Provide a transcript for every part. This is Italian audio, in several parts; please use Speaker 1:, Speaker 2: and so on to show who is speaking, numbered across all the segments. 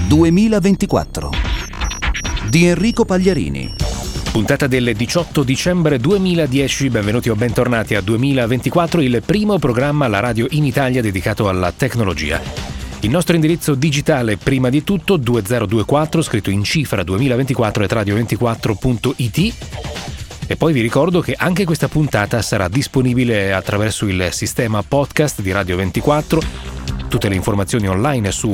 Speaker 1: 2024 di Enrico Pagliarini.
Speaker 2: Puntata del 18 dicembre 2010, benvenuti o bentornati a 2024, il primo programma alla radio in Italia dedicato alla tecnologia. Il nostro indirizzo digitale, prima di tutto, 2024, scritto in cifra 2024 at radio24.it. E poi vi ricordo che anche questa puntata sarà disponibile attraverso il sistema podcast di Radio 24. Tutte le informazioni online su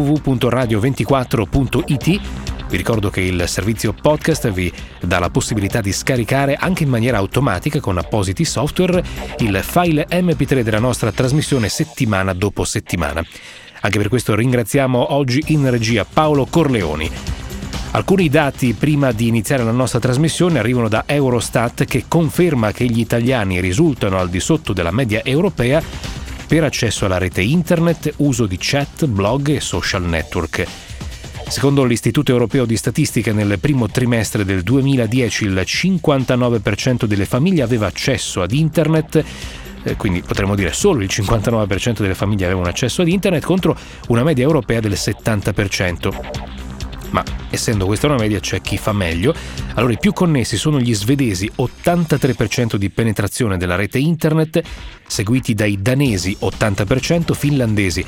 Speaker 2: www.radio24.it. Vi ricordo che il servizio podcast vi dà la possibilità di scaricare anche in maniera automatica con appositi software il file MP3 della nostra trasmissione settimana dopo settimana. Anche per questo ringraziamo oggi in regia Paolo Corleoni. Alcuni dati prima di iniziare la nostra trasmissione arrivano da Eurostat, che conferma che gli italiani risultano al di sotto della media europea per accesso alla rete internet, uso di chat, blog e social network. Secondo l'Istituto Europeo di Statistica, nel primo trimestre del 2010 il 59% delle famiglie aveva accesso ad internet, quindi potremmo dire solo il 59% delle famiglie avevano accesso ad internet contro una media europea del 70%. Ma essendo questa una media c'è chi fa meglio. Allora i più connessi sono gli svedesi, 83% di penetrazione della rete internet, seguiti dai danesi 80%, finlandesi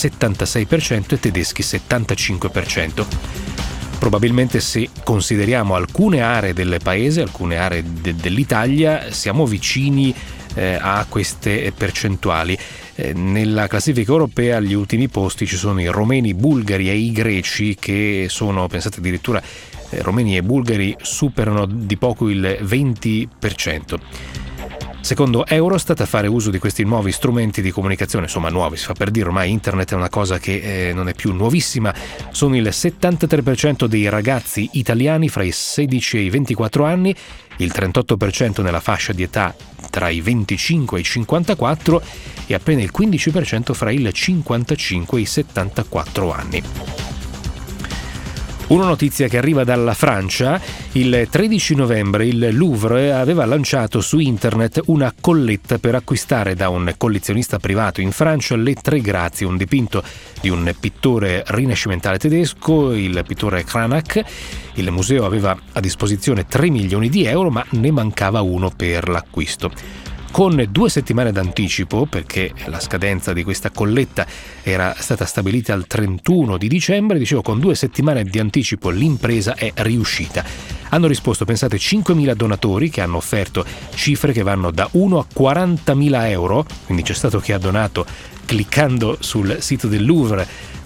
Speaker 2: 76% e tedeschi 75%. Probabilmente se consideriamo alcune aree del paese, alcune aree dell'Italia, siamo vicini a queste percentuali. Nella classifica europea agli ultimi posti ci sono i romeni, i bulgari e i greci, che sono, pensate addirittura, romeni e bulgari superano di poco il 20%. Secondo Eurostat, a fare uso di questi nuovi strumenti di comunicazione, insomma nuovi, si fa per dire, ormai internet è una cosa che non è più nuovissima, sono il 73% dei ragazzi italiani fra i 16 e i 24 anni, il 38% nella fascia di età tra i 25 e i 54 e appena il 15% fra il 55 e i 74 anni. Una notizia che arriva dalla Francia: il 13 novembre il Louvre aveva lanciato su internet una colletta per acquistare da un collezionista privato in Francia le Tre Grazie, un dipinto di un pittore rinascimentale tedesco, il pittore Cranach. Il museo aveva a disposizione 3 milioni di euro, ma ne mancava uno per l'acquisto. Con 2 settimane d'anticipo, perché la scadenza di questa colletta era stata stabilita al 31 di dicembre, con 2 settimane di anticipo l'impresa è riuscita. Hanno risposto, pensate, 5.000 donatori che hanno offerto cifre che vanno da 1 a 40.000 euro, quindi c'è stato chi ha donato cliccando sul sito del Louvre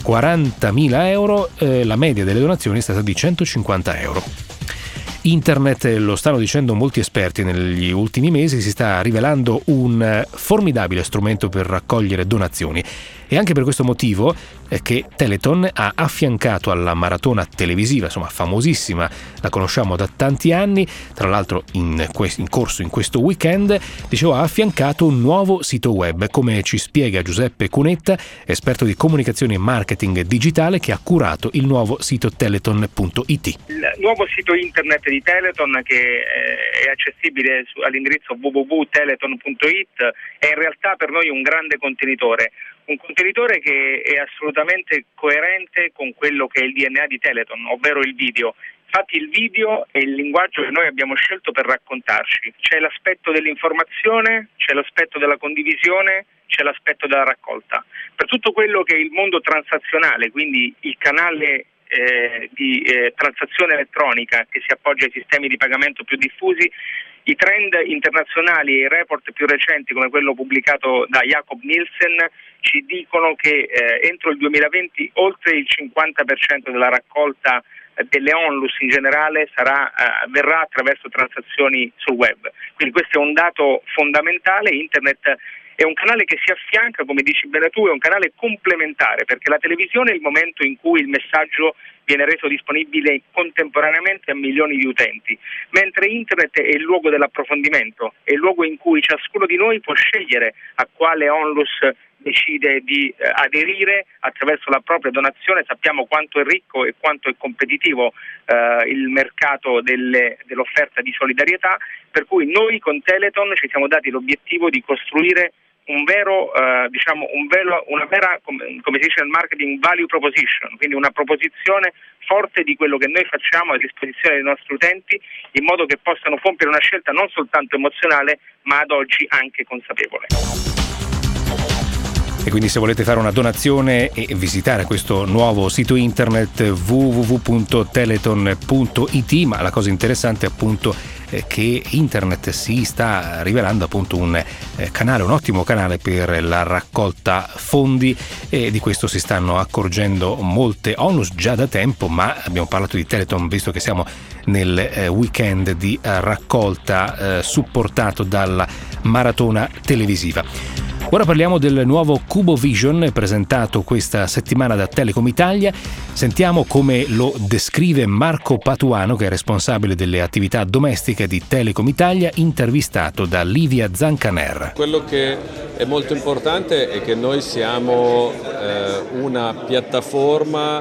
Speaker 2: 40.000 euro, la media delle donazioni è stata di 150 euro. Internet, lo stanno dicendo molti esperti negli ultimi mesi, si sta rivelando un formidabile strumento per raccogliere donazioni. E anche per questo motivo è che Teleton ha affiancato alla maratona televisiva, insomma famosissima, la conosciamo da tanti anni, tra l'altro in corso in questo weekend, ha affiancato un nuovo sito web, come ci spiega Giuseppe Cunetta, esperto di comunicazione e marketing digitale, che ha curato il nuovo sito teleton.it.
Speaker 3: Il nuovo sito internet di Teleton, che è accessibile all'indirizzo www.teleton.it, è in realtà per noi un grande contenitore. Un contenitore che è assolutamente coerente con quello che è il DNA di Teleton, ovvero il video. Infatti il video è il linguaggio che noi abbiamo scelto per raccontarci. C'è l'aspetto dell'informazione, c'è l'aspetto della condivisione, c'è l'aspetto della raccolta. Per tutto quello che è il mondo transazionale, quindi il canale di transazione elettronica che si appoggia ai sistemi di pagamento più diffusi, i trend internazionali e i report più recenti, come quello pubblicato da Jakob Nielsen, ci dicono che entro il 2020 oltre il 50% della raccolta delle onlus in generale avverrà attraverso transazioni sul web. Quindi questo è un dato fondamentale. Internet è un canale che si affianca, come dici bene tu, è un canale complementare, perché la televisione è il momento in cui il messaggio viene reso disponibile contemporaneamente a milioni di utenti, mentre internet è il luogo dell'approfondimento, è il luogo in cui ciascuno di noi può scegliere a quale onlus decide di aderire attraverso la propria donazione. Sappiamo quanto è ricco e quanto è competitivo il mercato dell'offerta di solidarietà, per cui noi con Teleton ci siamo dati l'obiettivo di costruire una vera, come si dice nel marketing, value proposition, quindi una proposizione forte di quello che noi facciamo a disposizione dei nostri utenti, in modo che possano compiere una scelta non soltanto emozionale, ma ad oggi anche consapevole.
Speaker 2: E quindi se volete fare una donazione e visitare questo nuovo sito internet www.teleton.it, ma la cosa interessante è appunto che internet si sta rivelando appunto un ottimo canale per la raccolta fondi, e di questo si stanno accorgendo molte onlus già da tempo, ma abbiamo parlato di Teleton visto che siamo nel weekend di raccolta supportato dalla maratona televisiva. Ora parliamo del nuovo Cubo Vision presentato questa settimana da Telecom Italia. Sentiamo come lo descrive Marco Patuano, che è responsabile delle attività domestiche di Telecom Italia, intervistato da Livia Zancaner.
Speaker 4: Quello che è molto importante è che noi siamo una piattaforma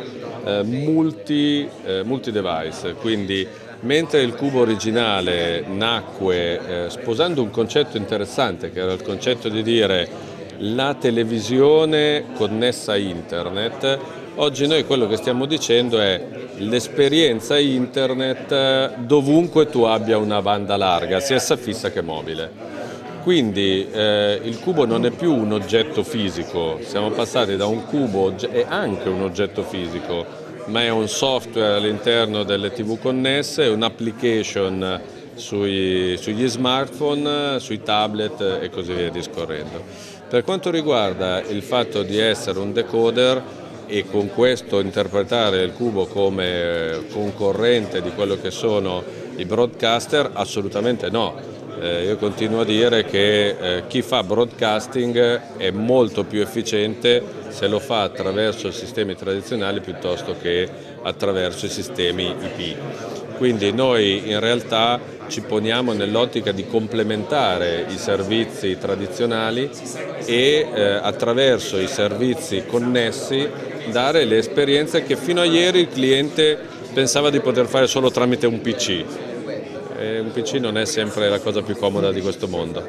Speaker 4: multi-device, quindi mentre il Cubo originale nacque sposando un concetto interessante, che era il concetto di dire la televisione connessa a internet, oggi noi quello che stiamo dicendo è l'esperienza internet dovunque tu abbia una banda larga, sia essa fissa che mobile. Quindi il cubo non è più un oggetto fisico, siamo passati da un cubo, è anche un oggetto fisico, ma è un software all'interno delle TV connesse, un'application sugli smartphone, sui tablet e così via discorrendo. Per quanto riguarda il fatto di essere un decoder e con questo interpretare il cubo come concorrente di quello che sono i broadcaster, assolutamente no. Io continuo a dire che chi fa broadcasting è molto più efficiente se lo fa attraverso i sistemi tradizionali piuttosto che attraverso i sistemi IP. Quindi noi in realtà ci poniamo nell'ottica di complementare i servizi tradizionali e attraverso i servizi connessi dare le esperienze che fino a ieri il cliente pensava di poter fare solo tramite un PC. Un PC non è sempre la cosa più comoda di questo mondo.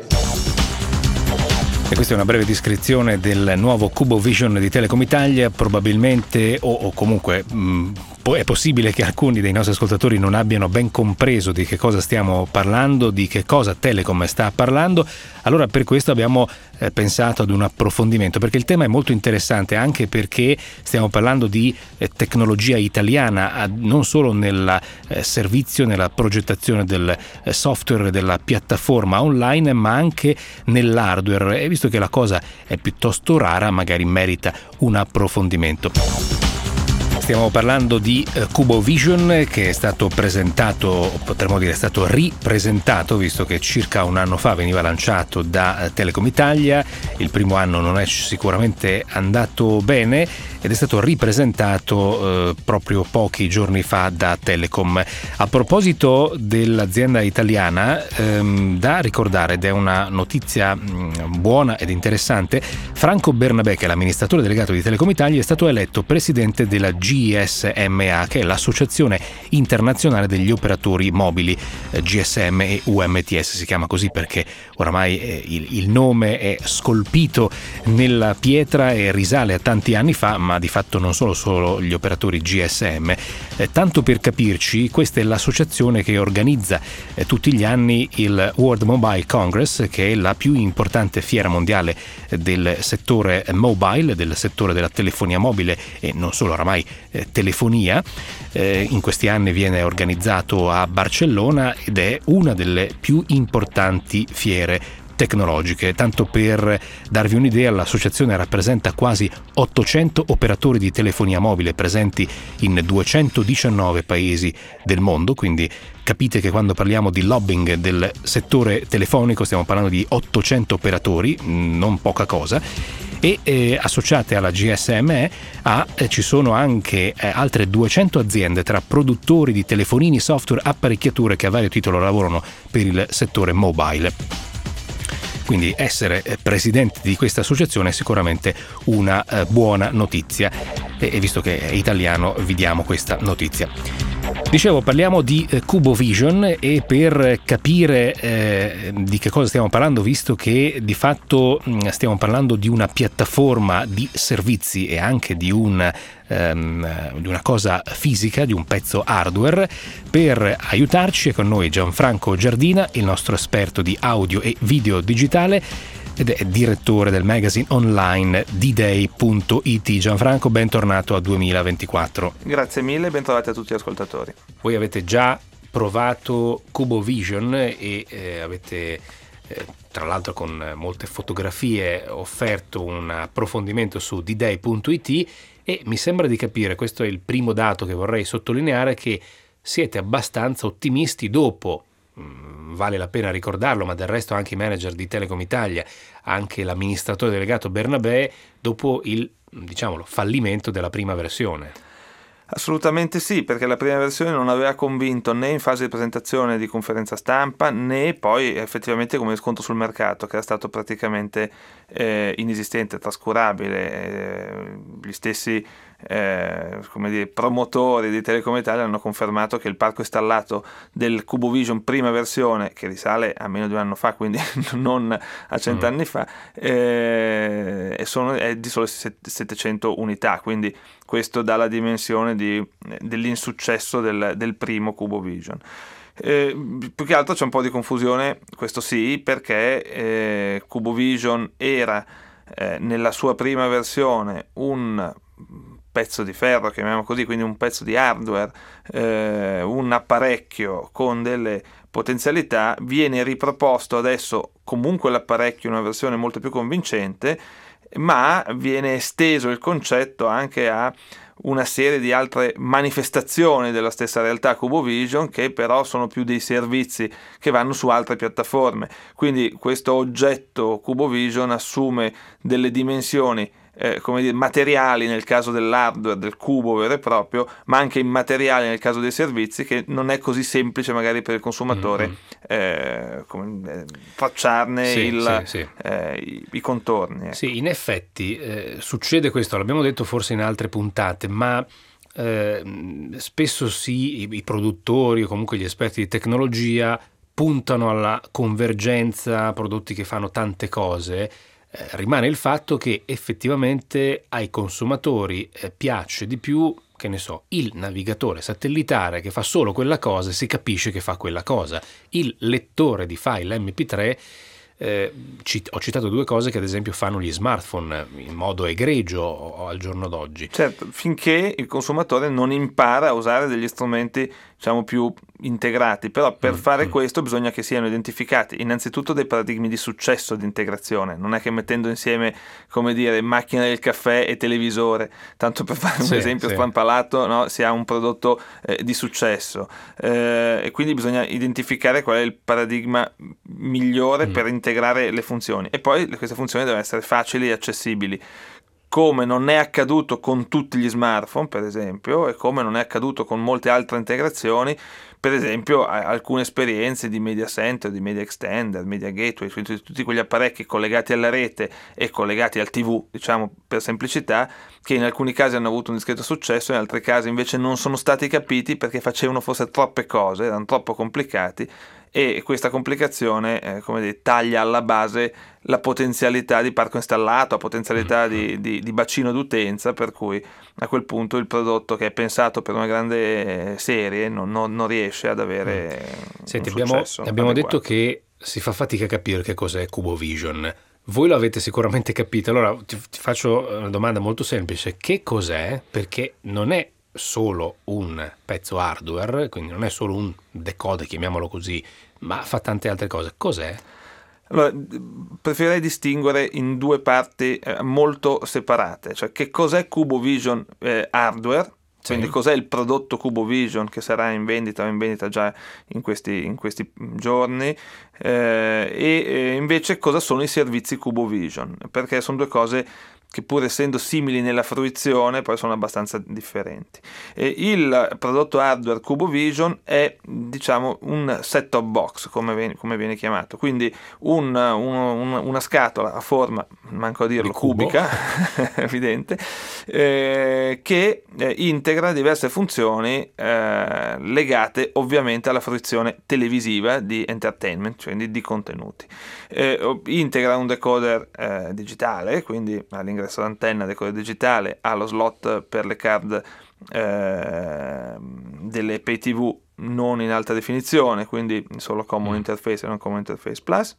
Speaker 2: E questa è una breve descrizione del nuovo Cubo Vision di Telecom Italia. Probabilmente o comunque è possibile che alcuni dei nostri ascoltatori non abbiano ben compreso di che cosa stiamo parlando, di che cosa Telecom sta parlando. Allora per questo abbiamo pensato ad un approfondimento, perché il tema è molto interessante, anche perché stiamo parlando di tecnologia italiana, non solo nel servizio, nella progettazione del software della piattaforma online, ma anche nell'hardware, e visto che la cosa è piuttosto rara magari merita un approfondimento. Stiamo parlando di Cubo Vision, che è stato presentato, potremmo dire è stato ripresentato, visto che circa un anno fa veniva lanciato da Telecom Italia. Il primo anno non è sicuramente andato bene ed è stato ripresentato proprio pochi giorni fa da Telecom. A proposito dell'azienda italiana, da ricordare, ed è una notizia buona ed interessante, Franco Bernabé, che è l'amministratore delegato di Telecom Italia, è stato eletto presidente della GSMA, che è l'Associazione Internazionale degli Operatori Mobili. GSM e UMTS si chiama così perché oramai il nome è scolpito nella pietra e risale a tanti anni fa, ma di fatto non sono solo gli operatori GSM. Tanto per capirci, questa è l'associazione che organizza tutti gli anni il World Mobile Congress, che è la più importante fiera mondiale del settore mobile, del settore della telefonia mobile e non solo, oramai telefonia. In questi anni viene organizzato a Barcellona ed è una delle più importanti fiere tecnologiche. Tanto per darvi un'idea, l'associazione rappresenta quasi 800 operatori di telefonia mobile presenti in 219 paesi del mondo, quindi capite che quando parliamo di lobbying del settore telefonico stiamo parlando di 800 operatori, non poca cosa. E associate alla GSME ci sono anche altre 200 aziende tra produttori di telefonini, software, apparecchiature che a vario titolo lavorano per il settore mobile. Quindi essere presidente di questa associazione è sicuramente una buona notizia, e visto che è italiano vi diamo questa notizia. Dicevo, parliamo di CuboVision, e per capire di che cosa stiamo parlando, visto che di fatto stiamo parlando di una piattaforma di servizi e anche di una cosa fisica, di un pezzo hardware, per aiutarci è con noi Gianfranco Giardina, il nostro esperto di audio e video digitale ed è direttore del magazine online D-Day.it. Gianfranco, bentornato a 2024.
Speaker 5: Grazie mille e bentrovati a tutti gli ascoltatori.
Speaker 2: Voi avete già provato CuboVision e avete tra l'altro con molte fotografie offerto un approfondimento su D-Day.it, e mi sembra di capire, questo è il primo dato che vorrei sottolineare, che siete abbastanza ottimisti dopo, vale la pena ricordarlo, ma del resto anche i manager di Telecom Italia, anche l'amministratore delegato Bernabé, dopo il, diciamolo, fallimento della prima versione.
Speaker 5: Assolutamente sì, perché la prima versione non aveva convinto né in fase di presentazione di conferenza stampa, né poi effettivamente come riscontro sul mercato, che era stato praticamente inesistente, trascurabile. Gli stessi promotori di Telecom Italia hanno confermato che il parco installato del CuboVision prima versione, che risale a meno di un anno fa, quindi non a 100 anni fa, è di solo 700 unità, quindi questo dà la dimensione dell'insuccesso del primo CuboVision. Più che altro c'è un po' di confusione, questo sì, perché CuboVision era nella sua prima versione un pezzo di ferro, chiamiamolo così, quindi un pezzo di hardware, un apparecchio con delle potenzialità. Viene riproposto adesso comunque l'apparecchio in una versione molto più convincente, ma viene esteso il concetto anche a una serie di altre manifestazioni della stessa realtà CuboVision, che però sono più dei servizi che vanno su altre piattaforme. Quindi questo oggetto CuboVision assume delle dimensioni materiali nel caso dell'hardware, del cubo vero e proprio, ma anche immateriali nel caso dei servizi, che non è così semplice magari per il consumatore tracciarne i contorni.
Speaker 2: Sì, in effetti succede questo, l'abbiamo detto forse in altre puntate, ma spesso i produttori o comunque gli esperti di tecnologia puntano alla convergenza, prodotti che fanno tante cose. Rimane il fatto che effettivamente ai consumatori piace di più, che ne so, il navigatore satellitare che fa solo quella cosa e si capisce che fa quella cosa. Il lettore di file MP3, ho citato due cose che ad esempio fanno gli smartphone in modo egregio al giorno d'oggi.
Speaker 5: Certo, finché il consumatore non impara a usare degli strumenti, diciamo, più integrati, però per fare questo bisogna che siano identificati innanzitutto dei paradigmi di successo di integrazione. Non è che mettendo insieme, come dire, macchina del caffè e televisore, tanto per fare un esempio strampalato, no, si ha un prodotto di successo, e quindi bisogna identificare qual è il paradigma migliore per integrare le funzioni, e poi queste funzioni devono essere facili e accessibili, come non è accaduto con tutti gli smartphone, per esempio, e come non è accaduto con molte altre integrazioni. Per esempio, alcune esperienze di Media Center, di Media Extender, Media Gateway, tutti quegli apparecchi collegati alla rete e collegati al TV, diciamo per semplicità, che in alcuni casi hanno avuto un discreto successo, in altri casi invece non sono stati capiti perché facevano forse troppe cose, erano troppo complicati, e questa complicazione taglia alla base la potenzialità di parco installato, la potenzialità di bacino d'utenza, per cui a quel punto il prodotto che è pensato per una grande serie non riesce ad avere
Speaker 2: Senti,
Speaker 5: un successo
Speaker 2: abbiamo
Speaker 5: adeguato.
Speaker 2: detto che si fa fatica a capire che cos'è CuboVision. Voi lo avete sicuramente capito, allora ti faccio una domanda molto semplice: che cos'è? Perché non è solo un pezzo hardware, quindi non è solo un decoder, chiamiamolo così, ma fa tante altre cose. Cos'è?
Speaker 5: Allora, preferirei distinguere in due parti molto separate, cioè che cos'è CuboVision hardware, quindi cos'è il prodotto CuboVision che sarà in vendita o in vendita già in questi giorni, e invece cosa sono i servizi CuboVision, perché sono due cose che pur essendo simili nella fruizione poi sono abbastanza differenti. Il prodotto hardware CuboVision è, diciamo, un set-top box, come viene chiamato, quindi una scatola a forma manco a dirlo,
Speaker 2: Di cubo.
Speaker 5: cubica, evidente, che integra diverse funzioni legate ovviamente alla fruizione televisiva di entertainment, cioè di contenuti. Integra un decoder digitale, quindi all'ingresso d'antenna decoder digitale, ha lo slot per le card delle pay TV non in alta definizione, quindi solo Common Interface e non Common Interface Plus.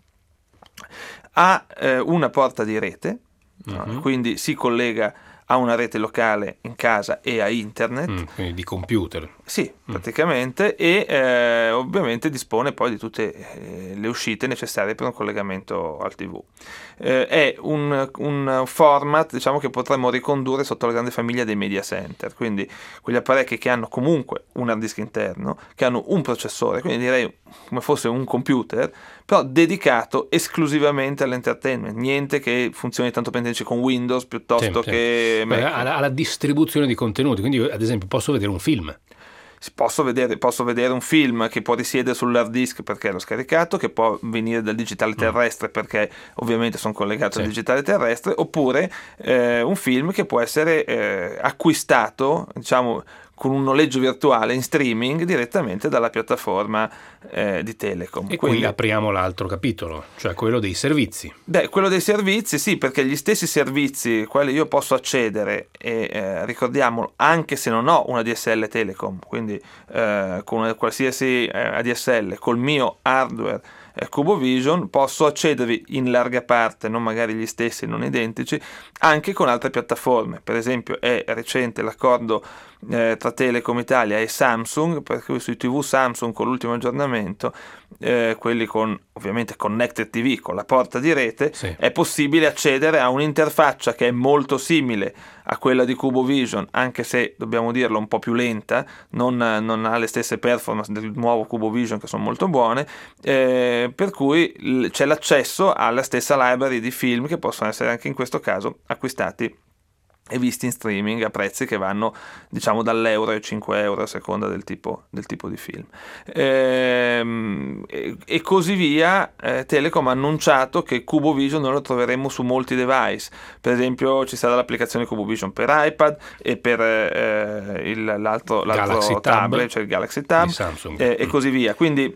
Speaker 5: Ha una porta di rete, quindi si collega a una rete locale in casa e a internet.
Speaker 2: Quindi di computer.
Speaker 5: Sì, praticamente, e ovviamente dispone poi di tutte le uscite necessarie per un collegamento al TV. È un format, diciamo, che potremmo ricondurre sotto la grande famiglia dei media center, quindi quegli apparecchi che hanno comunque un hard disk interno, che hanno un processore, quindi direi come fosse un computer, però dedicato esclusivamente all'entertainment, niente che funzioni tanto pendenci con Windows piuttosto che Mac.
Speaker 2: Alla distribuzione di contenuti, quindi io, ad esempio, posso vedere un film.
Speaker 5: Posso vedere un film che può risiedere sull'hard disk perché l'ho scaricato, che può venire dal digitale terrestre perché ovviamente sono collegato al digitale terrestre, oppure un film che può essere acquistato, diciamo, con un noleggio virtuale in streaming direttamente dalla piattaforma di Telecom.
Speaker 2: E qui apriamo l'altro capitolo, cioè quello dei servizi.
Speaker 5: Quello dei servizi, sì, perché gli stessi servizi ai quali io posso accedere, e ricordiamolo, anche se non ho una DSL Telecom, quindi con una qualsiasi ADSL, col mio hardware CuboVision, posso accedervi in larga parte, non magari gli stessi, non identici, anche con altre piattaforme. Per esempio è recente l'accordo tra Telecom Italia e Samsung, per cui sui TV Samsung con l'ultimo aggiornamento, quelli con ovviamente Connected TV, con la porta di rete, è possibile accedere a un'interfaccia che è molto simile a quella di CuboVision, anche se dobbiamo dirlo un po' più lenta, non ha le stesse performance del nuovo CuboVision, che sono molto buone, per cui c'è l'accesso alla stessa library di film che possono essere anche in questo caso acquistati e visti in streaming a prezzi che vanno, diciamo, dall'euro ai 5 euro a seconda del tipo di film, e così via. Telecom ha annunciato che CuboVision non lo troveremo su molti device. Per esempio ci sarà l'applicazione CuboVision per iPad e per l'altro tablet, cioè il Galaxy Tab, e così via. Quindi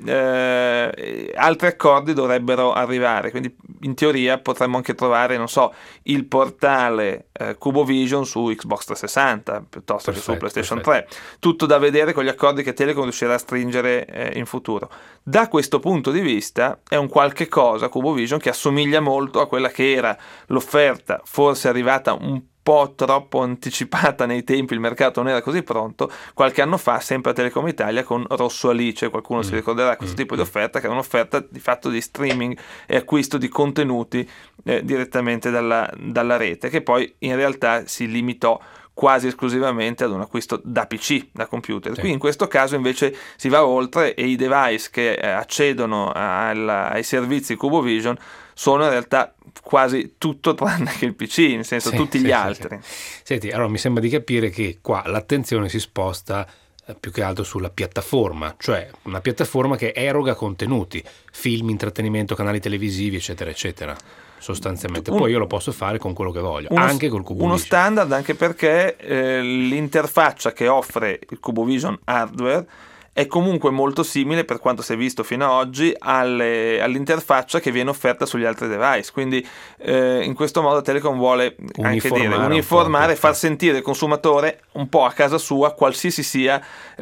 Speaker 5: altri accordi dovrebbero arrivare, quindi in teoria potremmo anche trovare, non so, il portale CuboVision su Xbox 360 piuttosto che su PlayStation 3. Tutto da vedere con gli accordi che Telecom riuscirà a stringere in futuro. Da questo punto di vista è un qualche cosa, CuboVision, che assomiglia molto a quella che era l'offerta, forse arrivata un po' troppo anticipata nei tempi, il mercato non era così pronto, qualche anno fa, sempre a Telecom Italia, con Rosso Alice. Qualcuno si ricorderà questo tipo di offerta, che era un'offerta di fatto di streaming e acquisto di contenuti direttamente dalla rete, che poi in realtà si limitò quasi esclusivamente ad un acquisto da PC, da computer. Qui in questo caso invece si va oltre, e i device che accedono ai servizi CuboVision sono in realtà quasi tutto tranne che il PC, nel senso tutti gli altri.
Speaker 2: Senti, allora mi sembra di capire che qua l'attenzione si sposta più che altro sulla piattaforma, cioè una piattaforma che eroga contenuti, film, intrattenimento, canali televisivi, eccetera, eccetera. Sostanzialmente poi io lo posso fare con quello che voglio, anche col CuboVision. Uno standard,
Speaker 5: anche perché l'interfaccia che offre il CuboVision hardware è comunque molto simile, per quanto si è visto fino ad oggi, all'interfaccia che viene offerta sugli altri device. Quindi in questo modo Telecom vuole uniformare, far sentire il consumatore un po' a casa sua, qualsiasi sia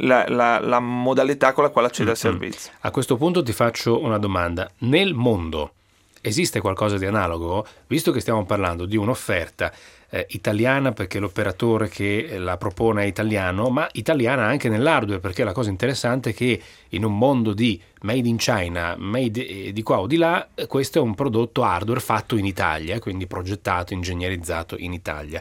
Speaker 5: la modalità con la quale accede al servizio.
Speaker 2: A questo punto ti faccio una domanda. Nel mondo esiste qualcosa di analogo? Visto che stiamo parlando di un'offerta italiana, perché l'operatore che la propone è italiano, ma italiana anche nell'hardware, perché la cosa interessante è che in un mondo di made in China, made di qua o di là, questo è un prodotto hardware fatto in Italia, quindi progettato, ingegnerizzato in Italia.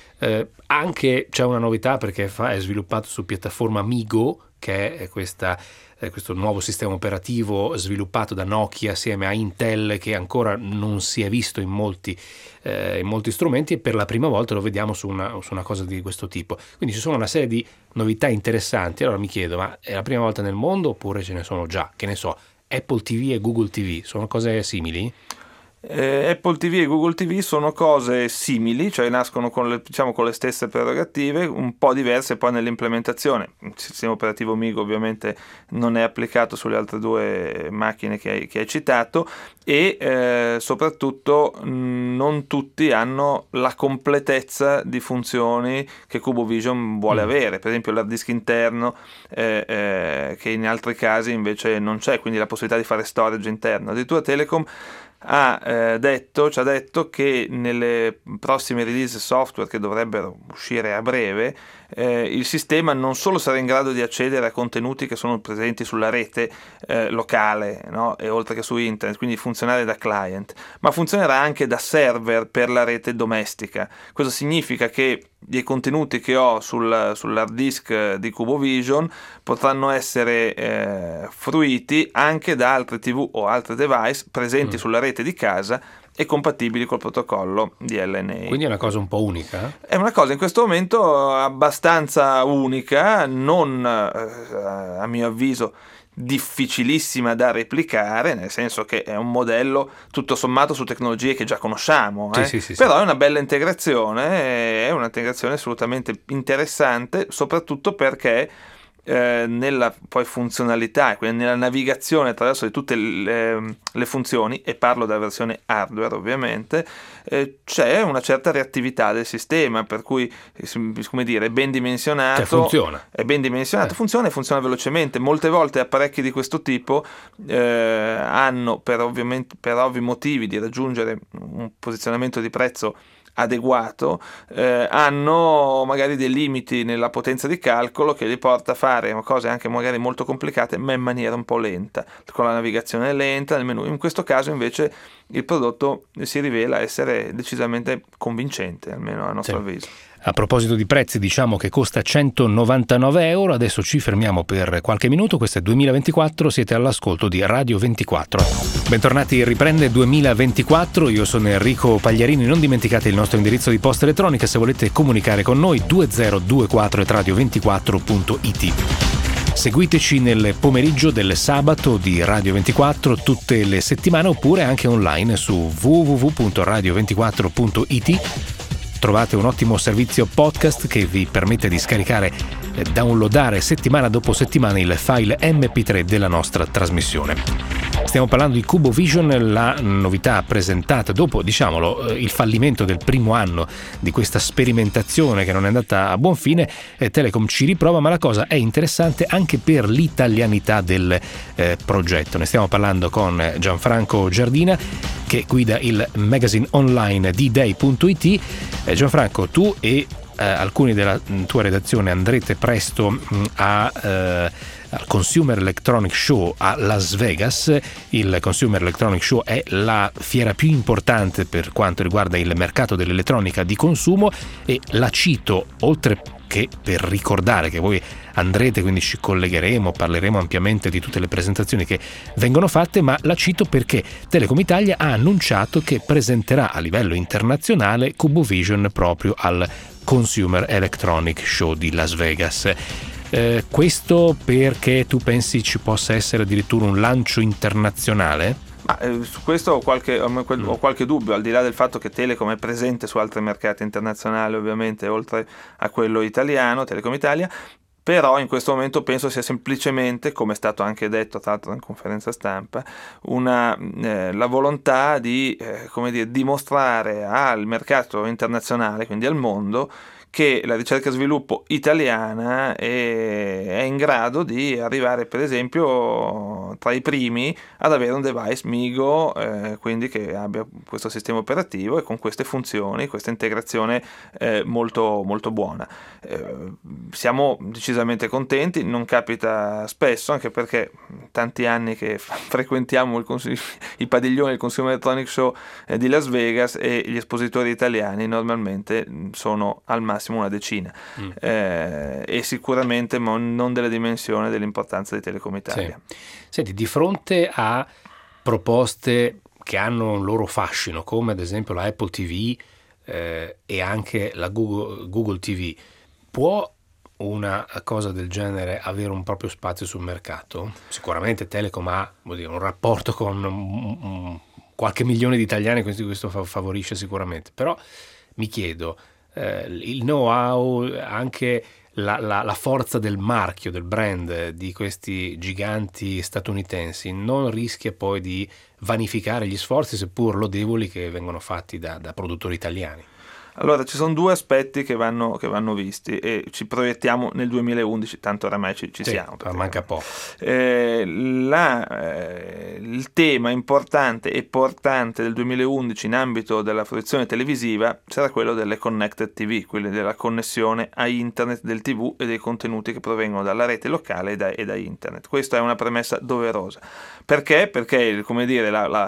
Speaker 2: Anche c'è una novità, perché è sviluppato su piattaforma Migo, che è questo nuovo sistema operativo sviluppato da Nokia assieme a Intel, che ancora non si è visto in molti strumenti, e per la prima volta lo vediamo su una cosa di questo tipo. Quindi ci sono una serie di novità interessanti. Allora mi chiedo, ma è la prima volta nel mondo oppure ce ne sono già? Che ne so, Apple TV e Google TV sono cose simili?
Speaker 5: Apple TV e Google TV sono cose simili, cioè nascono con le stesse prerogative, un po' diverse poi nell'implementazione. Il sistema operativo MiG ovviamente non è applicato sulle altre due macchine che hai citato, e soprattutto non tutti hanno la completezza di funzioni che CuboVision vuole avere, per esempio l'hard disk interno che in altri casi invece non c'è, quindi la possibilità di fare storage interno. Addirittura Telecom ci ha detto che nelle prossime release software che dovrebbero uscire a breve il sistema non solo sarà in grado di accedere a contenuti che sono presenti sulla rete locale, no? E oltre che su internet, quindi funzionare da client, ma funzionerà anche da server per la rete domestica. Questo significa che i contenuti che ho sull'hard disk di CuboVision potranno essere fruiti anche da altre TV o altri device presenti sulla rete di casa e compatibili col protocollo DLNA.
Speaker 2: Quindi è una cosa un po' unica?
Speaker 5: È una cosa in questo momento abbastanza unica, non a mio avviso difficilissima da replicare, nel senso che è un modello tutto sommato su tecnologie che già conosciamo, però è una bella integrazione, è un'integrazione assolutamente interessante, soprattutto perché nella poi funzionalità e quindi nella navigazione attraverso di tutte le funzioni, e parlo della versione hardware ovviamente, c'è una certa reattività del sistema, per cui come dire, è ben dimensionato, funziona velocemente. Molte volte apparecchi di questo tipo hanno per ovvi motivi di raggiungere un posizionamento di prezzo adeguato, hanno magari dei limiti nella potenza di calcolo che li porta a fare cose anche magari molto complicate, ma in maniera un po' lenta, con la navigazione lenta nel menu. In questo caso invece il prodotto si rivela essere decisamente convincente, almeno a nostro avviso.
Speaker 2: A proposito di prezzi, diciamo che costa 199 euro. Adesso ci fermiamo per qualche minuto. Questo è 2024, siete all'ascolto di Radio 24. Bentornati, riprende 2024. Io sono Enrico Pagliarini. Non dimenticate il nostro indirizzo di posta elettronica se volete comunicare con noi, 2024@radio24.it. Seguiteci nel pomeriggio del sabato di Radio 24 tutte le settimane, oppure anche online su www.radio24.it. Trovate un ottimo servizio podcast che vi permette di scaricare e downloadare settimana dopo settimana il file MP3 della nostra trasmissione. Stiamo parlando di CuboVision, la novità presentata dopo, diciamolo, il fallimento del primo anno di questa sperimentazione che non è andata a buon fine. Telecom ci riprova, ma la cosa è interessante anche per l'italianità del progetto. Ne stiamo parlando con Gianfranco Giardina, che guida il magazine online D-Day.it. Gianfranco, tu e alcuni della tua redazione andrete presto al Consumer Electronic Show a Las Vegas. Il Consumer Electronic Show è la fiera più importante per quanto riguarda il mercato dell'elettronica di consumo, e la cito oltre che per ricordare che voi andrete, quindi ci collegheremo, parleremo ampiamente di tutte le presentazioni che vengono fatte, ma la cito perché Telecom Italia ha annunciato che presenterà a livello internazionale CuboVision proprio al Consumer Electronic Show di Las Vegas. Questo perché tu pensi ci possa essere addirittura un lancio internazionale?
Speaker 5: Su questo ho qualche dubbio, al di là del fatto che Telecom è presente su altri mercati internazionali ovviamente, oltre a quello italiano, Telecom Italia. Però in questo momento penso sia semplicemente, come è stato anche detto tra l'altro in conferenza stampa, la volontà di dimostrare al mercato internazionale, quindi al mondo, che la ricerca e sviluppo italiana è in grado di arrivare, per esempio, tra i primi ad avere un device MiGo, quindi che abbia questo sistema operativo e con queste funzioni, questa integrazione molto, molto buona. Siamo decisamente contenti, non capita spesso, anche perché tanti anni che frequentiamo i padiglioni del Consumer Electronic Show di Las Vegas, e gli espositori italiani normalmente sono al massimo una decina, e sicuramente non della dimensione dell'importanza di Telecom Italia.
Speaker 2: Sì. Senti, di fronte a proposte che hanno un loro fascino, come ad esempio la Apple TV e anche la Google TV, può una cosa del genere avere un proprio spazio sul mercato? Sicuramente Telecom ha un rapporto con qualche milione di italiani, questo favorisce sicuramente. Però mi chiedo, il know-how, anche la forza del marchio, del brand di questi giganti statunitensi non rischia poi di vanificare gli sforzi, seppur lodevoli, che vengono fatti da produttori italiani?
Speaker 5: Allora, ci sono due aspetti che vanno visti, e ci proiettiamo nel 2011, tanto oramai ci siamo.
Speaker 2: Manca poco.
Speaker 5: Il tema importante e portante del 2011 in ambito della fruizione televisiva sarà quello delle connected TV, quindi della connessione a internet del TV e dei contenuti che provengono dalla rete locale e da internet. Questa è una premessa doverosa. Perché? Perché, come dire,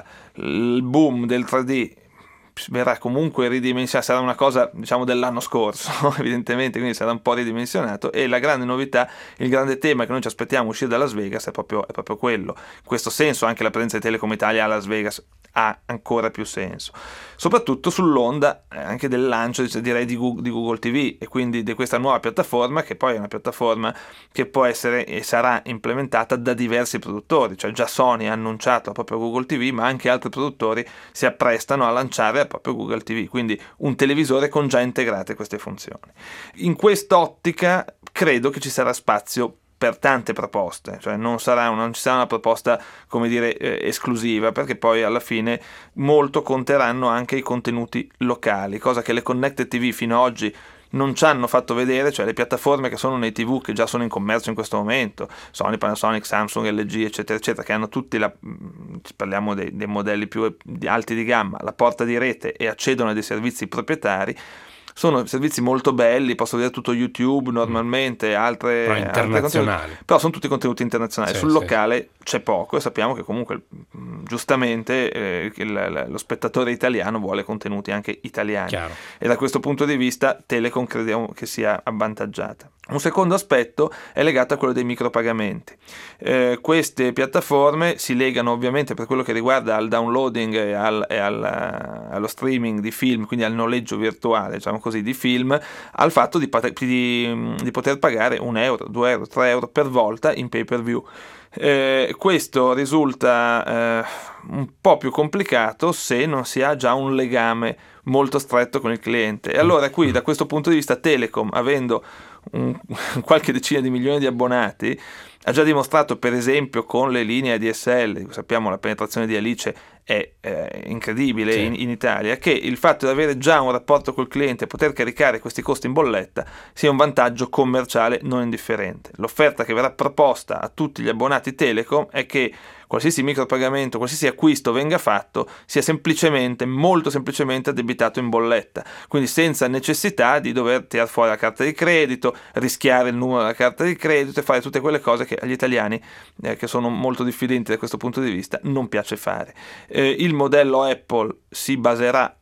Speaker 5: il boom del 3D verrà comunque ridimensionato, sarà una cosa diciamo dell'anno scorso evidentemente, quindi sarà un po' ridimensionato, e la grande novità, il grande tema che noi ci aspettiamo uscire da Las Vegas è proprio quello. In questo senso anche la presenza di Telecom Italia a Las Vegas ha ancora più senso, soprattutto sull'onda anche del lancio, direi, di Google TV, e quindi di questa nuova piattaforma, che poi è una piattaforma che può essere e sarà implementata da diversi produttori. Cioè già Sony ha annunciato proprio Google TV, ma anche altri produttori si apprestano a lanciare proprio Google TV, quindi un televisore con già integrate queste funzioni. In quest'ottica credo che ci sarà spazio per tante proposte, cioè non ci sarà una proposta, come dire, esclusiva, perché poi alla fine molto conteranno anche i contenuti locali, cosa che le connected TV fino ad oggi non ci hanno fatto vedere, cioè le piattaforme che sono nei TV, che già sono in commercio in questo momento, Sony, Panasonic, Samsung, LG, eccetera, eccetera, che hanno tutti parliamo dei modelli più alti di gamma, la porta di rete, e accedono a dei servizi proprietari. Sono servizi molto belli, posso vedere tutto YouTube normalmente, altre
Speaker 2: internazionali,
Speaker 5: però sono tutti contenuti internazionali. Sul locale c'è poco, e sappiamo che comunque giustamente lo spettatore italiano vuole contenuti anche italiani.
Speaker 2: Chiaro.
Speaker 5: E da questo punto di vista Telecom crediamo che sia avvantaggiata. Un secondo aspetto è legato a quello dei micropagamenti. Queste piattaforme si legano ovviamente, per quello che riguarda al downloading e allo streaming di film, quindi al noleggio virtuale, diciamo così, di film, al fatto di poter pagare €1, €2, €3 per volta in pay per view. Questo risulta un po' più complicato se non si ha già un legame molto stretto con il cliente, e allora qui da questo punto di vista Telecom, avendo qualche decina di milioni di abbonati, ha già dimostrato, per esempio con le linee ADSL, sappiamo la penetrazione di Alice è incredibile in Italia, che il fatto di avere già un rapporto col cliente e poter caricare questi costi in bolletta sia un vantaggio commerciale non indifferente. L'offerta che verrà proposta a tutti gli abbonati Telecom è che qualsiasi micropagamento, qualsiasi acquisto venga fatto, sia molto semplicemente addebitato in bolletta, quindi senza necessità di dover tirare fuori la carta di credito, rischiare il numero della carta di credito e fare tutte quelle cose che agli italiani, che sono molto diffidenti da questo punto di vista, non piace fare. Il modello Apple si baserà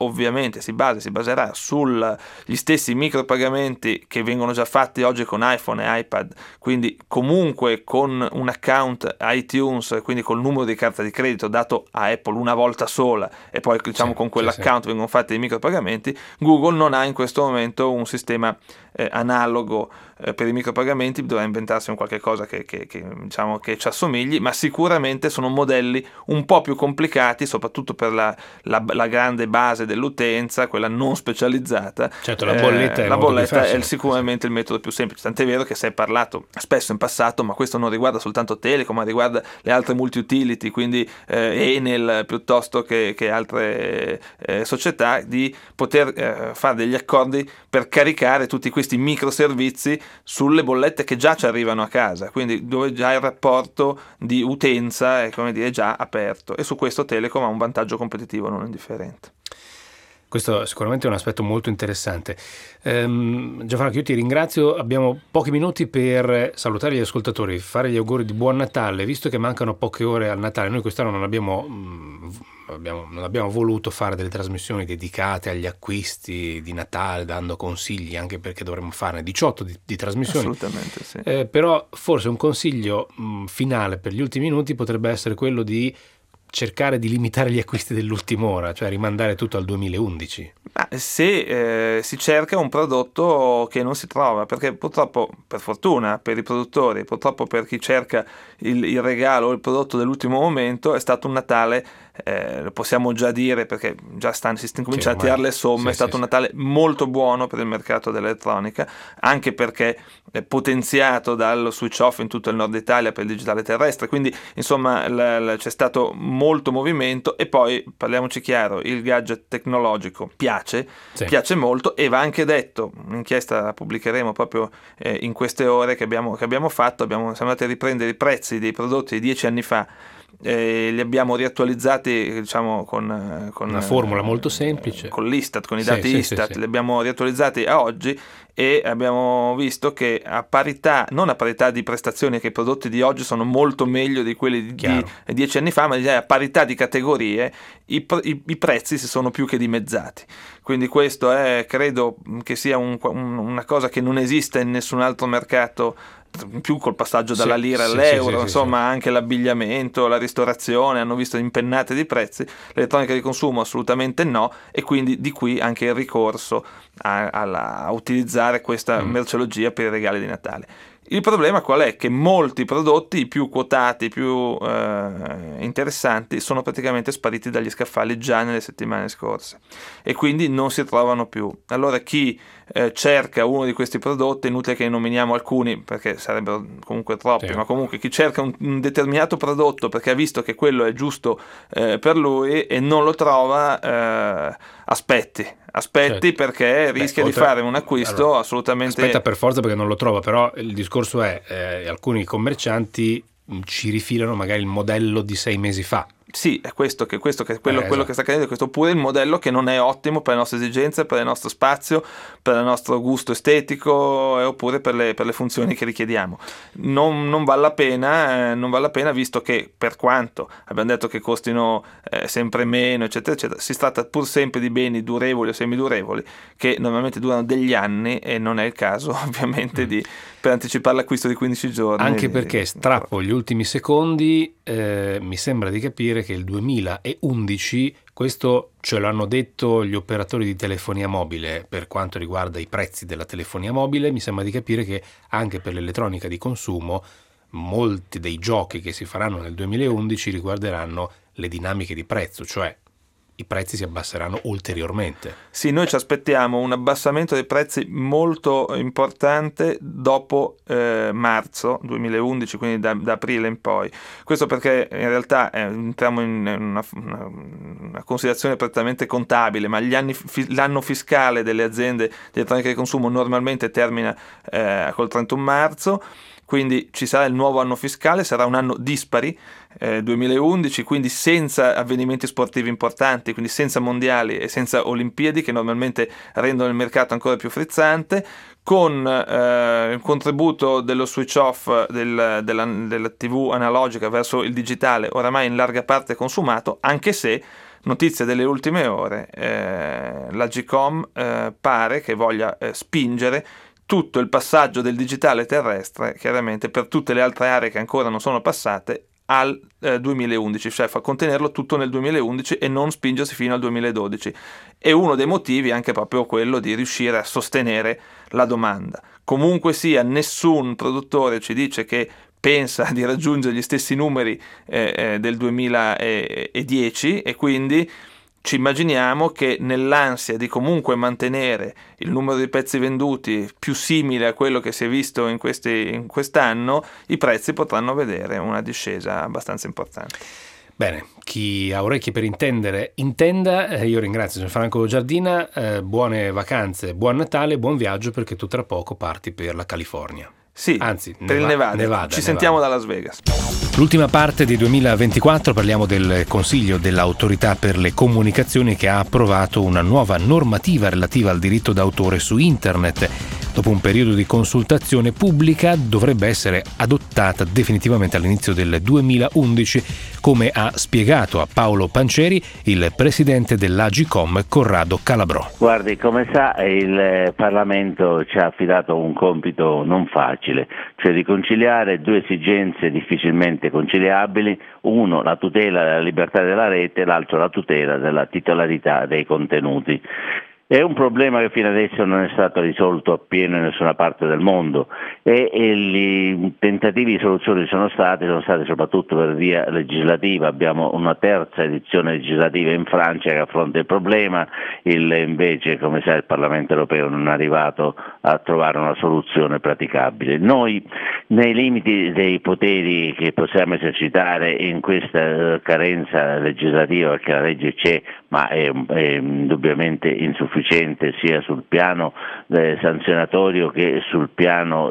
Speaker 5: sugli stessi micropagamenti che vengono già fatti oggi con iPhone e iPad, quindi comunque con un account iTunes, quindi col numero di carta di credito dato a Apple una volta sola, e poi con quell'account vengono fatti dei micropagamenti. Google non ha in questo momento un sistema analogo per i micropagamenti, dovrà inventarsi un qualche cosa che ci assomigli, ma sicuramente sono modelli un po' più complicati, soprattutto per la grande base dell'utenza, quella non specializzata.
Speaker 2: Certo, la bolletta
Speaker 5: è sicuramente il metodo più semplice, tant'è vero che si è parlato spesso in passato, ma questo non riguarda soltanto Telecom, ma riguarda le altre multi-utility, quindi Enel piuttosto che altre società, di poter fare degli accordi per caricare tutti questi microservizi sulle bollette che già ci arrivano a casa, quindi dove già il rapporto di utenza è già aperto, e su questo Telecom ha un vantaggio competitivo non indifferente.
Speaker 2: Questo sicuramente è un aspetto molto interessante. Gianfranco, io ti ringrazio, abbiamo pochi minuti per salutare gli ascoltatori, fare gli auguri di buon Natale, visto che mancano poche ore al Natale. Noi quest'anno non abbiamo voluto fare delle trasmissioni dedicate agli acquisti di Natale, dando consigli, anche perché dovremmo farne 18 di trasmissioni.
Speaker 5: Assolutamente sì.
Speaker 2: Però forse un consiglio finale per gli ultimi minuti potrebbe essere quello di cercare di limitare gli acquisti dell'ultima ora, cioè rimandare tutto al 2011.
Speaker 5: Se si cerca un prodotto che non si trova, perché purtroppo, per fortuna per i produttori, purtroppo per chi cerca il regalo o il prodotto dell'ultimo momento, è stato un Natale lo possiamo già dire perché già si comincia a tirare le somme. È stato un Natale molto buono per il mercato dell'elettronica, anche perché è potenziato dallo switch off in tutto il nord Italia per il digitale terrestre, quindi insomma c'è stato molto movimento. E poi parliamoci chiaro, il gadget tecnologico piace molto, e va anche detto, un'inchiesta la pubblicheremo proprio in queste ore che abbiamo fatto, siamo andati a riprendere i prezzi dei prodotti di 10 anni fa, li abbiamo riattualizzati, diciamo, con
Speaker 2: una formula molto semplice,
Speaker 5: con l'Istat, con i dati Istat. Li abbiamo riattualizzati a oggi e abbiamo visto che non a parità di prestazioni, che i prodotti di oggi sono molto meglio di quelli di 10 anni fa, ma a parità di categorie i prezzi si sono più che dimezzati. Quindi questo credo che sia una cosa che non esiste in nessun altro mercato, più col passaggio dalla lira all'euro, anche l'abbigliamento, la ristorazione hanno visto impennate di prezzi, l'elettronica di consumo assolutamente no, e quindi di qui anche il ricorso a utilizzare questa merceologia per i regali di Natale. Il problema qual è? Che molti prodotti, i più quotati, i più interessanti, sono praticamente spariti dagli scaffali già nelle settimane scorse e quindi non si trovano più. Allora chi cerca uno di questi prodotti, inutile che ne nominiamo alcuni perché sarebbero comunque troppi, ma comunque chi cerca un determinato prodotto perché ha visto che quello è giusto per lui e non lo trova, aspetti perché rischia di fare un acquisto assolutamente...
Speaker 2: Aspetta per forza perché non lo trova, però il discorso è alcuni commercianti ci rifilano magari il modello di 6 mesi fa.
Speaker 5: Sì, è quello che sta accadendo, questo, oppure il modello che non è ottimo per le nostre esigenze, per il nostro spazio, per il nostro gusto estetico, oppure per le funzioni che richiediamo. Non vale la pena, visto che, per quanto abbiamo detto che costino sempre meno, eccetera, eccetera, si tratta pur sempre di beni durevoli o semidurevoli che normalmente durano degli anni e non è il caso ovviamente per anticipare l'acquisto di 15 giorni.
Speaker 2: Anche perché strappo gli ultimi secondi, mi sembra di capire che il 2011, questo ce l'hanno detto gli operatori di telefonia mobile per quanto riguarda i prezzi della telefonia mobile, mi sembra di capire che anche per l'elettronica di consumo molti dei giochi che si faranno nel 2011 riguarderanno le dinamiche di prezzo, cioè i prezzi si abbasseranno ulteriormente.
Speaker 5: Sì, noi ci aspettiamo un abbassamento dei prezzi molto importante dopo marzo 2011, quindi da aprile in poi. Questo perché in realtà entriamo in una considerazione prettamente contabile, ma l'anno fiscale delle aziende di elettronica di consumo normalmente termina col 31 marzo. Quindi ci sarà il nuovo anno fiscale, sarà un anno dispari, 2011, quindi senza avvenimenti sportivi importanti, quindi senza mondiali e senza olimpiadi che normalmente rendono il mercato ancora più frizzante, con il contributo dello switch off della TV analogica verso il digitale oramai in larga parte consumato, anche se, notizia delle ultime ore, l'Agcom pare che voglia spingere tutto il passaggio del digitale terrestre, chiaramente per tutte le altre aree che ancora non sono passate, al 2011, cioè fa contenerlo tutto nel 2011 e non spingersi fino al 2012. E uno dei motivi è anche proprio quello di riuscire a sostenere la domanda. Comunque sia, nessun produttore ci dice che pensa di raggiungere gli stessi numeri del 2010 e quindi ci immaginiamo che nell'ansia di comunque mantenere il numero di pezzi venduti più simile a quello che si è visto in quest'anno, i prezzi potranno vedere una discesa abbastanza importante.
Speaker 2: Bene, chi ha orecchie per intendere, intenda. Io ringrazio Gianfranco Giardina, buone vacanze, buon Natale, buon viaggio perché tu tra poco parti per la California.
Speaker 5: Sì,
Speaker 2: anzi,
Speaker 5: per il Nevada. Ci sentiamo da Las Vegas.
Speaker 2: L'ultima parte di 2024 parliamo del Consiglio dell'Autorità per le Comunicazioni che ha approvato una nuova normativa relativa al diritto d'autore su internet. Dopo un periodo di consultazione pubblica dovrebbe essere adottata definitivamente all'inizio del 2011, come ha spiegato a Paolo Pancieri il presidente dell'Agcom Corrado Calabrò.
Speaker 6: Guardi, come sa, il Parlamento ci ha affidato un compito non facile, cioè di conciliare due esigenze difficilmente conciliabili, uno la tutela della libertà della rete, l'altro la tutela della titolarità dei contenuti. È un problema che fino adesso non è stato risolto appieno in nessuna parte del mondo e i tentativi di soluzione sono stati soprattutto per via legislativa. Abbiamo una terza edizione legislativa in Francia che affronta il problema, invece come sa il Parlamento europeo non è arrivato a trovare una soluzione praticabile. Noi nei limiti dei poteri che possiamo esercitare in questa carenza legislativa, perché la legge c'è ma è indubbiamente insufficiente sia sul piano sanzionatorio che sul piano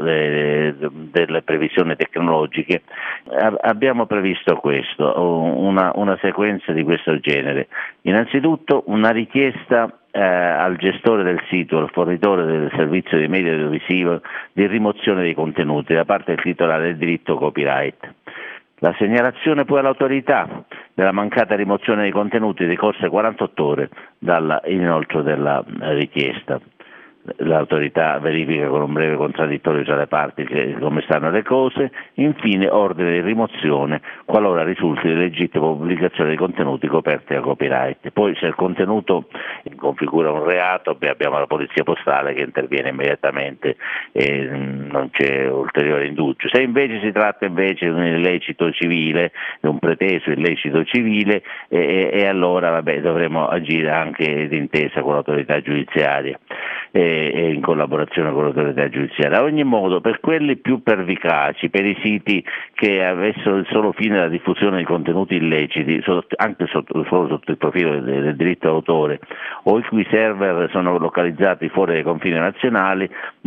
Speaker 6: delle previsioni tecnologiche, abbiamo previsto questo, una sequenza di questo genere. Innanzitutto una richiesta al gestore del sito, al fornitore del servizio di media audiovisivo, di rimozione dei contenuti da parte del titolare del diritto copyright. La segnalazione poi all'autorità della mancata rimozione dei contenuti decorse 48 ore dall'inoltro della richiesta. L'autorità verifica con un breve contraddittorio tra le parti come stanno le cose, infine ordine di rimozione qualora risulti di legittima pubblicazione di contenuti coperti da copyright. Poi se il contenuto configura un reato, abbiamo la polizia postale che interviene immediatamente e non c'è ulteriore indugio. Se invece si tratta di un illecito civile, di un preteso illecito civile, e allora dovremo agire anche d'intesa con l'autorità giudiziaria e in collaborazione con l'autorità giudiziaria. Ad ogni modo, per quelli più pervicaci, per i siti che avessero il solo fine la diffusione di contenuti illeciti, anche solo sotto il profilo del diritto d'autore, o i cui server sono localizzati fuori dai confini nazionali,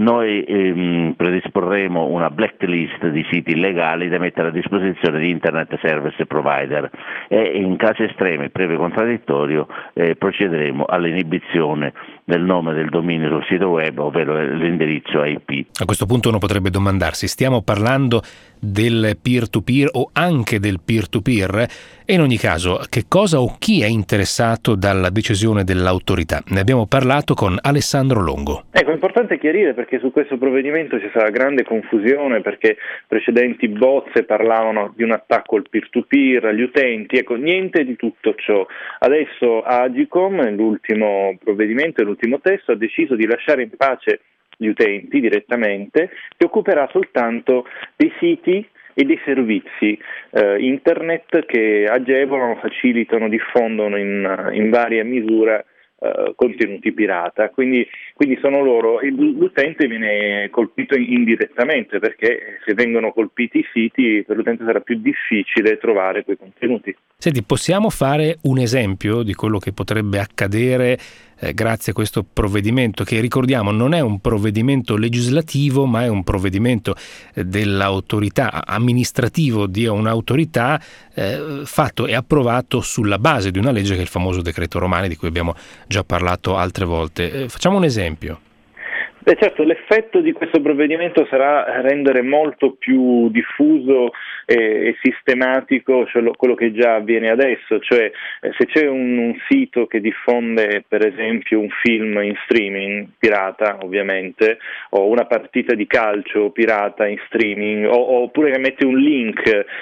Speaker 6: noi predisporremo una blacklist di siti illegali da mettere a disposizione di Internet Service Provider e in casi estremi, previo contraddittorio, procederemo all'inibizione del nome del dominio sul sito web, ovvero l'indirizzo IP.
Speaker 2: A questo punto uno potrebbe domandarsi: stiamo parlando del peer-to-peer o anche del peer-to-peer? E in ogni caso, che cosa o chi è interessato dalla decisione dell'autorità? Ne abbiamo parlato con Alessandro Longo.
Speaker 3: Ecco, è importante chiarire perché su questo provvedimento c'è stata grande confusione, perché precedenti bozze parlavano di un attacco al peer-to-peer, agli utenti. Ecco, niente di tutto ciò. Adesso Agcom, nell'ultimo provvedimento, nell'ultimo testo, ha deciso di lasciare in pace gli utenti direttamente, si occuperà soltanto dei siti e dei servizi internet che agevolano, facilitano, diffondono in varia misura contenuti pirata, quindi sono loro. L'utente viene colpito indirettamente, perché se vengono colpiti i siti per l'utente sarà più difficile trovare quei contenuti.
Speaker 2: Senti, possiamo fare un esempio di quello che potrebbe accadere grazie a questo provvedimento, che ricordiamo non è un provvedimento legislativo ma è un provvedimento dell'autorità amministrativo di un'autorità fatto e approvato sulla base di una legge che è il famoso decreto Romani, di cui abbiamo già parlato altre volte. Facciamo un esempio.
Speaker 3: Certo, l'effetto di questo provvedimento sarà rendere molto più diffuso e sistematico quello che già avviene adesso, cioè se c'è un sito che diffonde per esempio un film in streaming, pirata ovviamente, o una partita di calcio pirata in streaming, oppure che mette un link,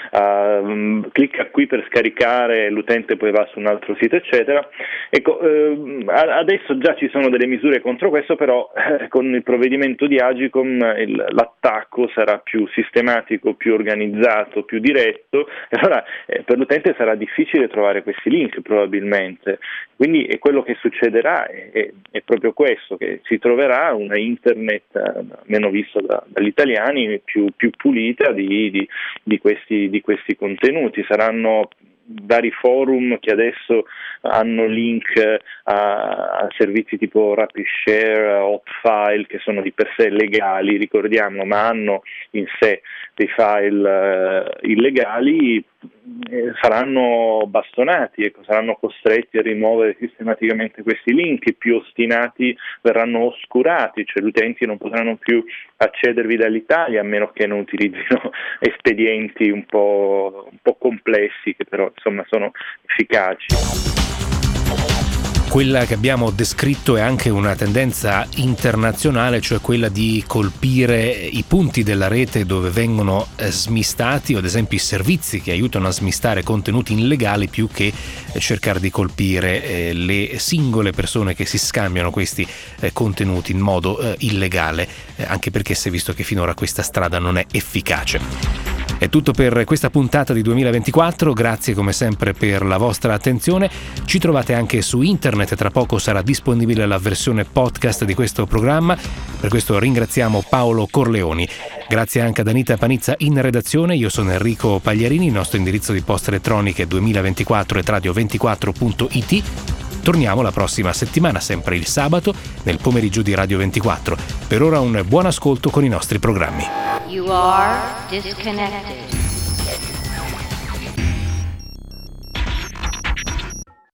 Speaker 3: clicca qui per scaricare, l'utente poi va su un altro sito eccetera. Ecco, adesso già ci sono delle misure contro questo, però con il provvedimento di Agcom l'attacco sarà più sistematico, più organizzato, più diretto, e allora per l'utente sarà difficile trovare questi link probabilmente. Quindi quello che succederà è proprio questo, che si troverà una internet, almeno vista dagli italiani, più pulita di questi contenuti. Saranno vari forum che adesso hanno link a servizi tipo RapidShare, Hotfile, che sono di per sé legali, ricordiamo, ma hanno in sé dei file illegali, saranno bastonati, saranno costretti a rimuovere sistematicamente questi link. I più ostinati verranno oscurati, cioè gli utenti non potranno più accedervi dall'Italia a meno che non utilizzino espedienti un po' complessi, che però insomma sono efficaci.
Speaker 2: Quella che abbiamo descritto è anche una tendenza internazionale, cioè quella di colpire i punti della rete dove vengono smistati, o ad esempio i servizi che aiutano a smistare contenuti illegali, più che cercare di colpire le singole persone che si scambiano questi contenuti in modo illegale, anche perché si è visto che finora questa strada non è efficace. È tutto per questa puntata di 2024, grazie come sempre per la vostra attenzione. Ci trovate anche su internet, tra poco sarà disponibile la versione podcast di questo programma, per questo ringraziamo Paolo Corleoni. Grazie anche ad Anita Panizza in redazione, io sono Enrico Pagliarini, il nostro indirizzo di poste elettroniche 2024@radio24.it. Torniamo la prossima settimana, sempre il sabato, nel pomeriggio di Radio 24. Per ora un buon ascolto con i nostri programmi.
Speaker 7: You are disconnected.